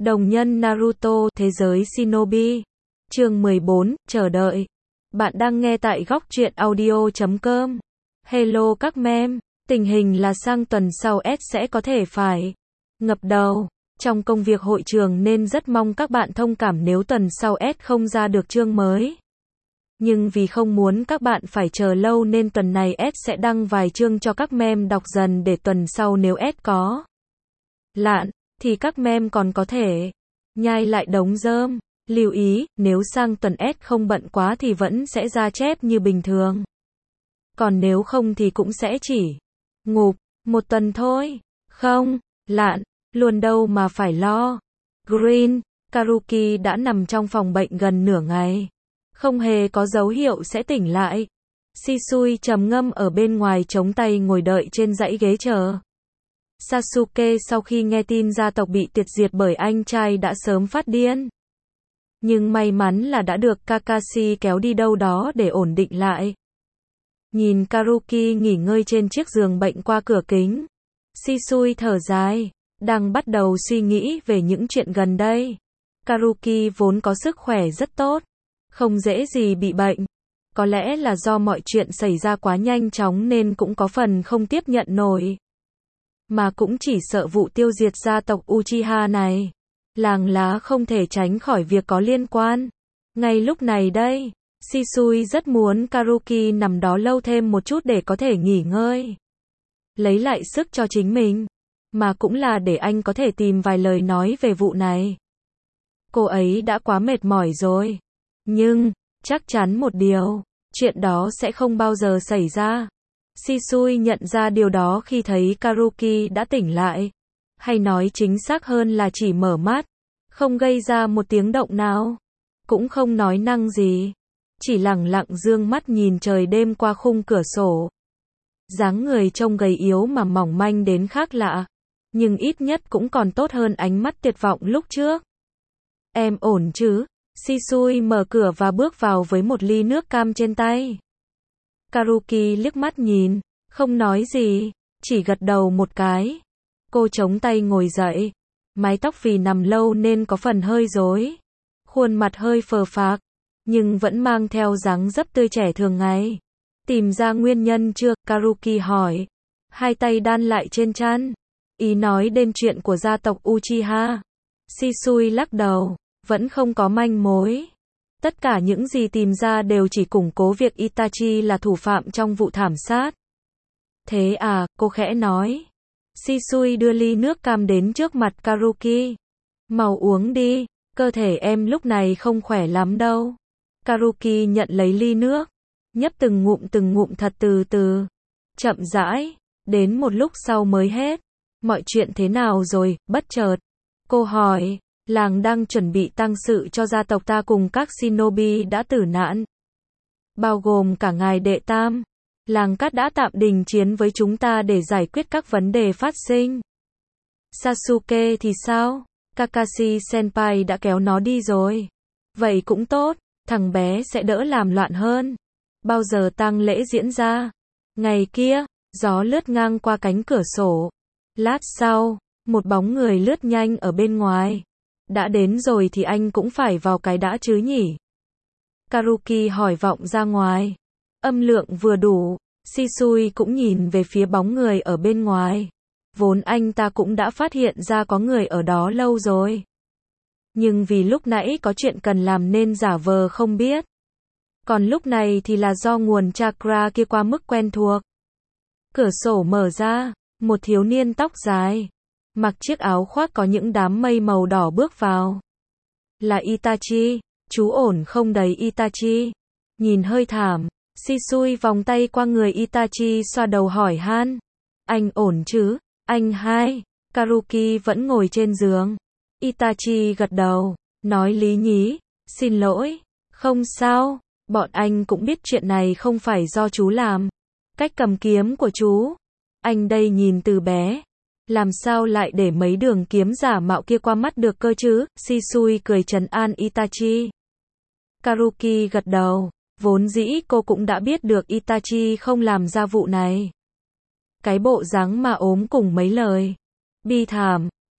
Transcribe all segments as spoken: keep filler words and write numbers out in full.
Đồng nhân Naruto, thế giới Shinobi. Chương mười bốn, chờ đợi. Bạn đang nghe tại góc truyện audio chấm com. Hello các mem, tình hình là sang tuần sau S sẽ có thể phải ngập đầu trong công việc hội trường nên rất mong các bạn thông cảm nếu tuần sau S không ra được chương mới. Nhưng vì không muốn các bạn phải chờ lâu nên tuần này S sẽ đăng vài chương cho các mem đọc dần để tuần sau nếu S có lạn thì các mem còn có thể nhai lại đống rơm. Lưu ý, nếu sang tuần S không bận quá thì vẫn sẽ ra chép như bình thường. Còn nếu không thì cũng sẽ chỉ ngụp một tuần thôi. Không lạn luôn đâu mà phải lo. Green, Karuki đã nằm trong phòng bệnh gần nửa ngày. Không hề có dấu hiệu sẽ tỉnh lại. Shisui trầm ngâm ở bên ngoài chống tay ngồi đợi trên dãy ghế chờ. Sasuke sau khi nghe tin gia tộc bị tuyệt diệt bởi anh trai đã sớm phát điên. Nhưng may mắn là đã được Kakashi kéo đi đâu đó để ổn định lại. Nhìn Karuki nghỉ ngơi trên chiếc giường bệnh qua cửa kính, Shisui thở dài, đang bắt đầu suy nghĩ về những chuyện gần đây. Karuki vốn có sức khỏe rất tốt, không dễ gì bị bệnh. Có lẽ là do mọi chuyện xảy ra quá nhanh chóng nên cũng có phần không tiếp nhận nổi. Mà cũng chỉ sợ vụ tiêu diệt gia tộc Uchiha này. Làng lá không thể tránh khỏi việc có liên quan. Ngay lúc này đây, Shisui rất muốn Karuki nằm đó lâu thêm một chút để có thể nghỉ ngơi. Lấy lại sức cho chính mình. Mà cũng là để anh có thể tìm vài lời nói về vụ này. Cô ấy đã quá mệt mỏi rồi. Nhưng, chắc chắn một điều, chuyện đó sẽ không bao giờ xảy ra. Shisui nhận ra điều đó khi thấy Karuki đã tỉnh lại. Hay nói chính xác hơn là chỉ mở mắt, không gây ra một tiếng động nào, cũng không nói năng gì, chỉ lẳng lặng dương mắt nhìn trời đêm qua khung cửa sổ. Dáng người trông gầy yếu mà mỏng manh đến khác lạ, nhưng ít nhất cũng còn tốt hơn ánh mắt tuyệt vọng lúc trước. Em ổn chứ? Shisui mở cửa và bước vào với một ly nước cam trên tay. Karuki liếc mắt nhìn, không nói gì, chỉ gật đầu một cái. Cô chống tay ngồi dậy, mái tóc vì nằm lâu nên có phần hơi rối, khuôn mặt hơi phờ phạc, nhưng vẫn mang theo dáng dấp tươi trẻ thường ngày. Tìm ra nguyên nhân chưa? Karuki hỏi, hai tay đan lại trên trán, ý nói đến chuyện của gia tộc Uchiha. Shisui lắc đầu, vẫn không có manh mối. Tất cả những gì tìm ra đều chỉ củng cố việc Itachi là thủ phạm trong vụ thảm sát. Thế à, cô khẽ nói. Shisui đưa ly nước cam đến trước mặt Karuki. Mau uống đi, cơ thể em lúc này không khỏe lắm đâu. Karuki nhận lấy ly nước, nhấp từng ngụm từng ngụm thật từ từ, chậm rãi, đến một lúc sau mới hết. Mọi chuyện thế nào rồi? Bất chợt, cô hỏi. Làng đang chuẩn bị tang sự cho gia tộc ta cùng các shinobi đã tử nạn, bao gồm cả ngài đệ tam. Làng cát đã tạm đình chiến với chúng ta để giải quyết các vấn đề phát sinh. Sasuke thì sao? Kakashi senpai đã kéo nó đi rồi. Vậy cũng tốt, thằng bé sẽ đỡ làm loạn hơn. Bao giờ tang lễ diễn ra? Ngày kia, gió lướt ngang qua cánh cửa sổ. Lát sau, một bóng người lướt nhanh ở bên ngoài. Đã đến rồi thì anh cũng phải vào cái đã chứ nhỉ? Karuki hỏi vọng ra ngoài. Âm lượng vừa đủ, Shisui cũng nhìn về phía bóng người ở bên ngoài. Vốn anh ta cũng đã phát hiện ra có người ở đó lâu rồi. Nhưng vì lúc nãy có chuyện cần làm nên giả vờ không biết. Còn lúc này thì là do nguồn chakra kia quá mức quen thuộc. Cửa sổ mở ra, một thiếu niên tóc dài, mặc chiếc áo khoác có những đám mây màu đỏ bước vào. Là Itachi, chú ổn không đấy Itachi? Nhìn hơi thảm, Shisui vòng tay qua người Itachi xoa đầu hỏi han. Anh ổn chứ? Anh hai. Karuki vẫn ngồi trên giường. Itachi gật đầu, nói lý nhí. Xin lỗi. Không sao, bọn anh cũng biết chuyện này không phải do chú làm. Cách cầm kiếm của chú. Anh đây nhìn từ bé. Làm sao lại để mấy đường kiếm giả mạo kia qua mắt được cơ chứ? Shisui cười trấn an Itachi. Karuki gật đầu. Vốn dĩ cô cũng đã biết được Itachi không làm ra vụ này. Cái bộ dáng mà ốm cùng mấy lời bi thảm,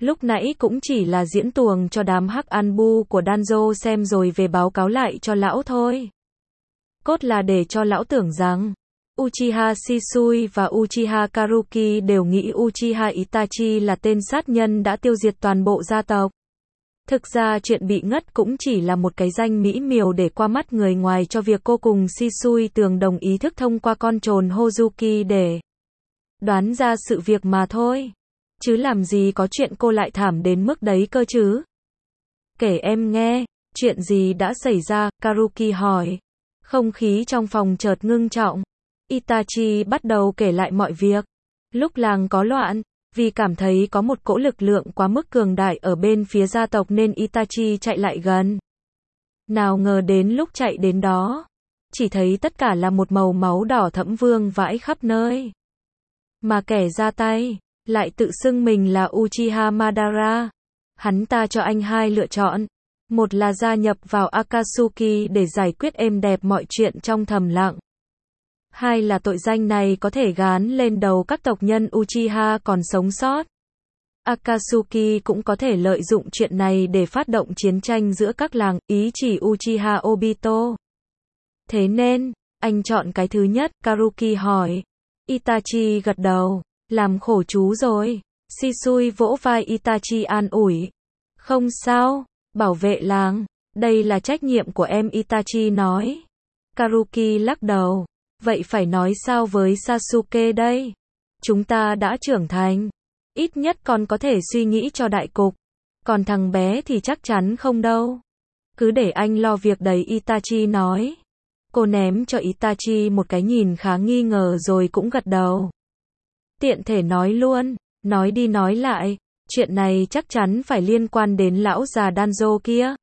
Lúc nãy cũng chỉ là diễn tuồng cho đám hắc an bu của Danzo xem rồi về báo cáo lại cho lão thôi. Cốt là để cho lão tưởng rằng Uchiha Shisui và Uchiha Karuki đều nghĩ Uchiha Itachi là tên sát nhân đã tiêu diệt toàn bộ gia tộc. Thực ra chuyện bị ngất cũng chỉ là một cái danh mỹ miều để qua mắt người ngoài cho việc cô cùng Shisui tường đồng ý thức thông qua con trồn Hozuki để đoán ra sự việc mà thôi. Chứ làm gì có chuyện cô lại thảm đến mức đấy cơ chứ. Kể em nghe, chuyện gì đã xảy ra, Karuki hỏi. Không khí trong phòng chợt ngưng trọng. Itachi bắt đầu kể lại mọi việc. Lúc làng có loạn, vì cảm thấy có một cỗ lực lượng quá mức cường đại ở bên phía gia tộc nên Itachi chạy lại gần. Nào ngờ đến lúc chạy đến đó, chỉ thấy tất cả là một màu máu đỏ thẫm vương vãi khắp nơi. Mà kẻ ra tay, lại tự xưng mình là Uchiha Madara. Hắn ta cho anh hai lựa chọn. Một là gia nhập vào Akatsuki để giải quyết êm đẹp mọi chuyện trong thầm lặng. Hai là tội danh này có thể gán lên đầu các tộc nhân Uchiha còn sống sót. Akatsuki cũng có thể lợi dụng chuyện này để phát động chiến tranh giữa các làng, ý chỉ Uchiha Obito. Thế nên, anh chọn cái thứ nhất, Karuki hỏi. Itachi gật đầu, làm khổ chú rồi. Shisui vỗ vai Itachi an ủi. Không sao, bảo vệ làng, đây là trách nhiệm của em, Itachi nói. Karuki lắc đầu. Vậy phải nói sao với Sasuke đây? Chúng ta đã trưởng thành. Ít nhất còn có thể suy nghĩ cho đại cục. Còn thằng bé thì chắc chắn không đâu. Cứ để anh lo việc đấy, Itachi nói. Cô ném cho Itachi một cái nhìn khá nghi ngờ rồi cũng gật đầu. Tiện thể nói luôn, nói đi nói lại, chuyện này chắc chắn phải liên quan đến lão già Danzo kia.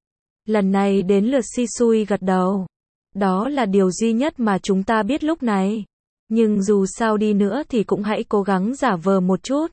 Lần này đến lượt Shisui gật đầu. Đó là điều duy nhất mà chúng ta biết lúc này. Nhưng dù sao đi nữa thì cũng hãy cố gắng giả vờ một chút.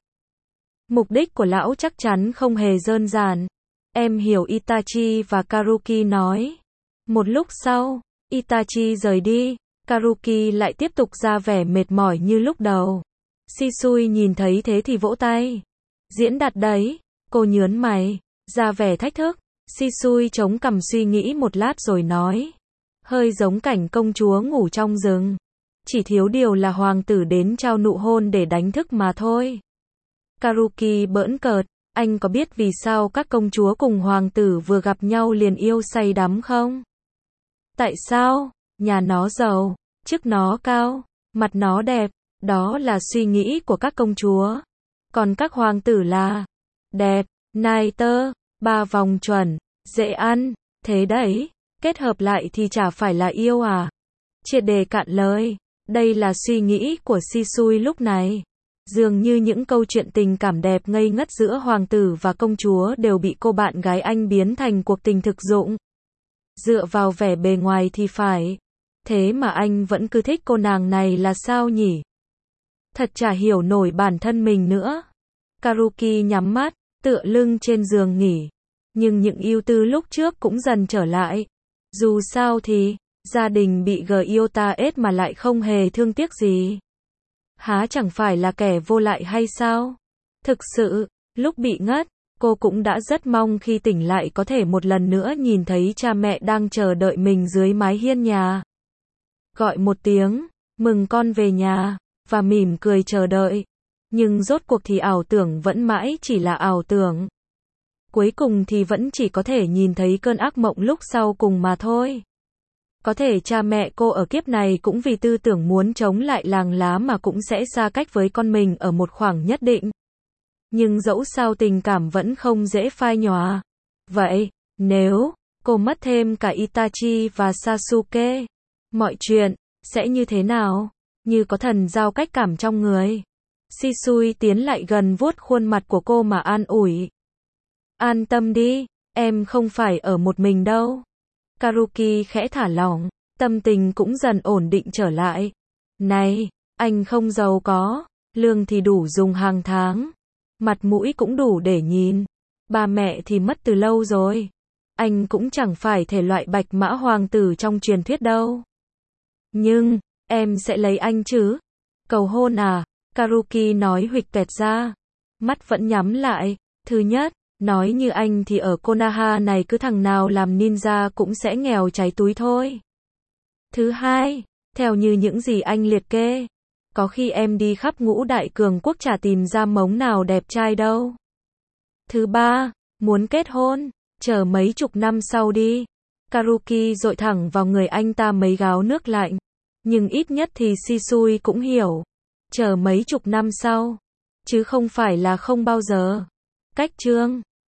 Mục đích của lão chắc chắn không hề đơn giản. Em hiểu, Itachi và Karuki nói. Một lúc sau, Itachi rời đi, Karuki lại tiếp tục ra vẻ mệt mỏi như lúc đầu. Shisui nhìn thấy thế thì vỗ tay. Diễn đạt đấy, cô nhớn mày, ra vẻ thách thức. Shisui chống cằm suy nghĩ một lát rồi nói. Hơi giống cảnh công chúa ngủ trong rừng. Chỉ thiếu điều là hoàng tử đến trao nụ hôn để đánh thức mà thôi. Karuki bỡn cợt, anh có biết vì sao các công chúa cùng hoàng tử vừa gặp nhau liền yêu say đắm không? Tại sao? Nhà nó giàu, chức nó cao, mặt nó đẹp, đó là suy nghĩ của các công chúa. Còn các hoàng tử là đẹp, nai tơ, ba vòng chuẩn, dễ ăn, thế đấy. Kết hợp lại thì chả phải là yêu à? Triệt đề cạn lời. Đây là suy nghĩ của Shisui lúc này. Dường như những câu chuyện tình cảm đẹp ngây ngất giữa hoàng tử và công chúa đều bị cô bạn gái anh biến thành cuộc tình thực dụng. Dựa vào vẻ bề ngoài thì phải. Thế mà anh vẫn cứ thích cô nàng này là sao nhỉ? Thật chả hiểu nổi bản thân mình nữa. Karuki nhắm mắt, tựa lưng trên giường nghỉ. Nhưng những ưu tư lúc trước cũng dần trở lại. Dù sao thì, gia đình bị Gyota ết mà lại không hề thương tiếc gì. Há chẳng phải là kẻ vô lại hay sao? Thực sự, lúc bị ngất, cô cũng đã rất mong khi tỉnh lại có thể một lần nữa nhìn thấy cha mẹ đang chờ đợi mình dưới mái hiên nhà. Gọi một tiếng, mừng con về nhà, và mỉm cười chờ đợi. Nhưng rốt cuộc thì ảo tưởng vẫn mãi chỉ là ảo tưởng. Cuối cùng thì vẫn chỉ có thể nhìn thấy cơn ác mộng lúc sau cùng mà thôi. Có thể cha mẹ cô ở kiếp này cũng vì tư tưởng muốn chống lại làng lá mà cũng sẽ xa cách với con mình ở một khoảng nhất định. Nhưng dẫu sao tình cảm vẫn không dễ phai nhòa. Vậy, nếu cô mất thêm cả Itachi và Sasuke, mọi chuyện sẽ như thế nào? Như có thần giao cách cảm trong người. Shisui tiến lại gần vuốt khuôn mặt của cô mà an ủi. An tâm đi, em không phải ở một mình đâu. Karuki khẽ thả lỏng, tâm tình cũng dần ổn định trở lại. Này, anh không giàu có, lương thì đủ dùng hàng tháng, mặt mũi cũng đủ để nhìn. Ba mẹ thì mất từ lâu rồi. Anh cũng chẳng phải thể loại bạch mã hoàng tử trong truyền thuyết đâu. Nhưng, em sẽ lấy anh chứ? Cầu hôn à? Karuki nói huỵch toẹt ra. Mắt vẫn nhắm lại. Thứ nhất, nói như anh thì ở Konoha này cứ thằng nào làm ninja cũng sẽ nghèo cháy túi thôi. Thứ hai, theo như những gì anh liệt kê, có khi em đi khắp ngũ đại cường quốc chả tìm ra mống nào đẹp trai đâu. Thứ ba, muốn kết hôn, chờ mấy chục năm sau đi. Karuki dội thẳng vào người anh ta mấy gáo nước lạnh. Nhưng ít nhất thì Shisui cũng hiểu. Chờ mấy chục năm sau. Chứ không phải là không bao giờ. Cách chương